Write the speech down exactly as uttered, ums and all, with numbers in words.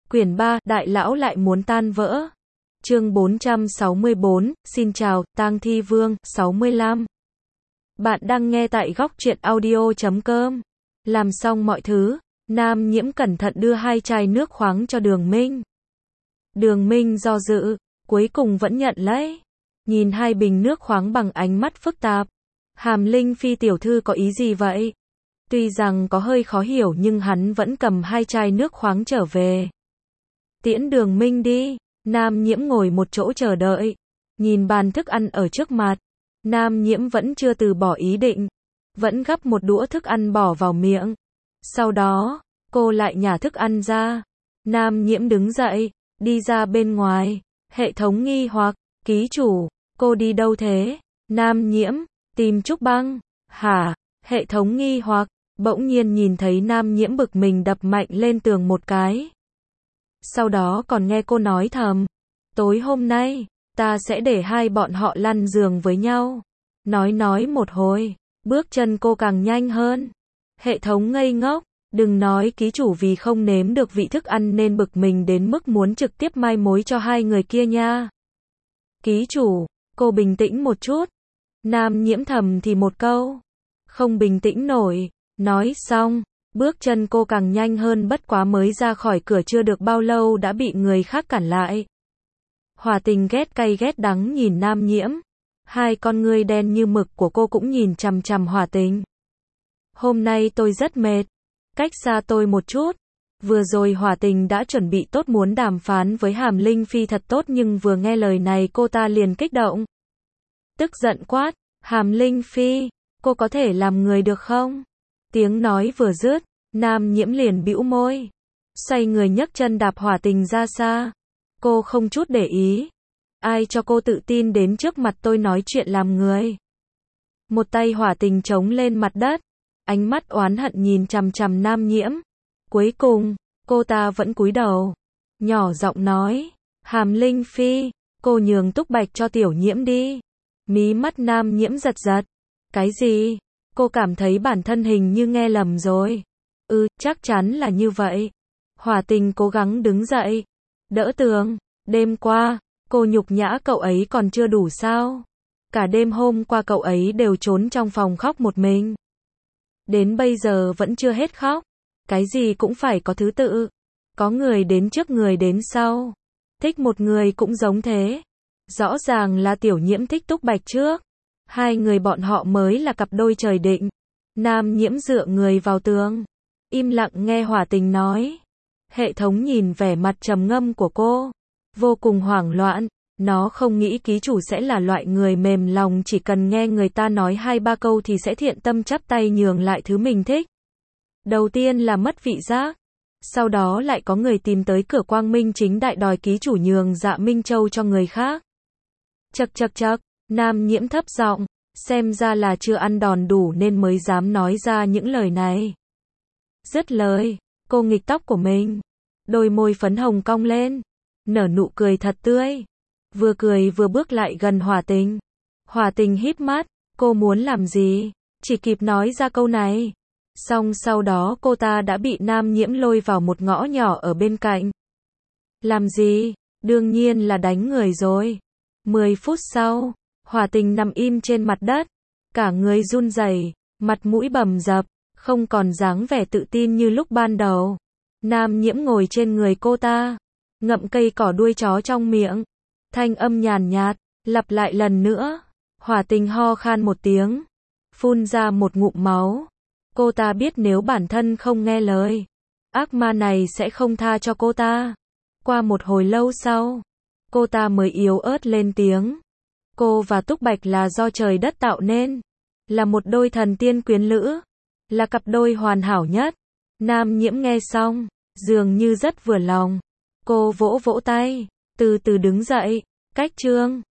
Quyển ba, Đại lão lại muốn tan vỡ. Chương bốn trăm sáu mươi bốn, xin chào, Tang Thi Vương, sáu mươi lăm. Bạn đang nghe tại góc truyện audio chấm com. Làm xong mọi thứ, Nam Nhiễm cẩn thận đưa hai chai nước khoáng cho Đường Minh. Đường Minh do dự, cuối cùng vẫn nhận lấy. Nhìn hai bình nước khoáng bằng ánh mắt phức tạp. Hàm Linh Phi tiểu thư có ý gì vậy? Tuy rằng có hơi khó hiểu nhưng hắn vẫn cầm hai chai nước khoáng trở về. Tiễn Đường Minh đi. Nam Nhiễm ngồi một chỗ chờ đợi. Nhìn bàn thức ăn ở trước mặt. Nam Nhiễm vẫn chưa từ bỏ ý định. Vẫn gắp một đũa thức ăn bỏ vào miệng. Sau đó, cô lại nhả thức ăn ra. Nam Nhiễm đứng dậy, đi ra bên ngoài. Hệ thống nghi hoặc, ký chủ, cô đi đâu thế? Nam Nhiễm, tìm Trúc Băng. Hả? Hệ thống nghi hoặc, bỗng nhiên nhìn thấy Nam Nhiễm bực mình đập mạnh lên tường một cái. Sau đó còn nghe cô nói thầm, tối hôm nay, ta sẽ để hai bọn họ lăn giường với nhau. Nói nói một hồi, bước chân cô càng nhanh hơn. Hệ thống ngây ngốc, đừng nói ký chủ vì không nếm được vị thức ăn nên bực mình đến mức muốn trực tiếp mai mối cho hai người kia nha. Ký chủ, cô bình tĩnh một chút. Nam Nhiễm thầm thì một câu, không bình tĩnh nổi. Nói xong, bước chân cô càng nhanh hơn, bất quá mới ra khỏi cửa chưa được bao lâu đã bị người khác cản lại. Hòa Tình ghét cay ghét đắng nhìn Nam Nhiễm. Hai con ngươi đen như mực của cô cũng nhìn chằm chằm Hòa Tình. Hôm nay tôi rất mệt. Cách xa tôi một chút. Vừa rồi Hòa Tình đã chuẩn bị tốt muốn đàm phán với Hàm Linh Phi thật tốt nhưng vừa nghe lời này cô ta liền kích động. Tức giận quát, Hàm Linh Phi, cô có thể làm người được không? Tiếng nói vừa dứt, Nam Nhiễm liền bĩu môi. Xoay người nhấc chân đạp Hòa Tình ra xa. Cô không chút để ý. Ai cho cô tự tin đến trước mặt tôi nói chuyện làm người? Một tay Hòa Tình chống lên mặt đất. Ánh mắt oán hận nhìn chằm chằm Nam Nhiễm. Cuối cùng, cô ta vẫn cúi đầu. Nhỏ giọng nói, Hàm Linh Phi, cô nhường Túc Bạch cho Tiểu Nhiễm đi. Mí mắt Nam Nhiễm giật giật. Cái gì? Cô cảm thấy bản thân hình như nghe lầm rồi. Ừ, chắc chắn là như vậy. Hòa Tình cố gắng đứng dậy. Đỡ tường. Đêm qua, cô nhục nhã cậu ấy còn chưa đủ sao? Cả đêm hôm qua cậu ấy đều trốn trong phòng khóc một mình. Đến bây giờ vẫn chưa hết khóc. Cái gì cũng phải có thứ tự. Có người đến trước người đến sau. Thích một người cũng giống thế. Rõ ràng là Tiểu Nhiễm thích Túc Bạch trước. Hai người bọn họ mới là cặp đôi trời định. Nam Nhiễm dựa người vào tường. Im lặng nghe Hòa Tình nói. Hệ thống nhìn vẻ mặt trầm ngâm của cô. Vô cùng hoảng loạn. Nó không nghĩ ký chủ sẽ là loại người mềm lòng, chỉ cần nghe người ta nói hai ba câu thì sẽ thiện tâm chắp tay nhường lại thứ mình thích. Đầu tiên là mất vị giác. Sau đó lại có người tìm tới cửa quang minh chính đại đòi ký chủ nhường Dạ Minh Châu cho người khác. Chậc chậc chậc. Nam Nhiễm thấp giọng, xem ra là chưa ăn đòn đủ nên mới dám nói ra những lời này. Dứt lời, cô nghịch tóc của mình, đôi môi phấn hồng cong lên, nở nụ cười thật tươi, vừa cười vừa bước lại gần Hòa Tình. Hòa Tình híp mắt, cô muốn làm gì? Chỉ kịp nói ra câu này, xong sau đó cô ta đã bị Nam Nhiễm lôi vào một ngõ nhỏ ở bên cạnh. Làm gì? Đương nhiên là đánh người rồi. Mười phút sau, Hòa Tình nằm im trên mặt đất, cả người run rẩy, mặt mũi bầm dập, không còn dáng vẻ tự tin như lúc ban đầu. Nam Nhiễm ngồi trên người cô ta, ngậm cây cỏ đuôi chó trong miệng, thanh âm nhàn nhạt, lặp lại lần nữa. Hòa Tình ho khan một tiếng, phun ra một ngụm máu. Cô ta biết nếu bản thân không nghe lời, ác ma này sẽ không tha cho cô ta. Qua một hồi lâu sau, cô ta mới yếu ớt lên tiếng. Cô và Túc Bạch là do trời đất tạo nên, là một đôi thần tiên quyến lữ, là cặp đôi hoàn hảo nhất. Nam Nhiễm nghe xong, dường như rất vừa lòng. Cô vỗ vỗ tay, từ từ đứng dậy, cách chương.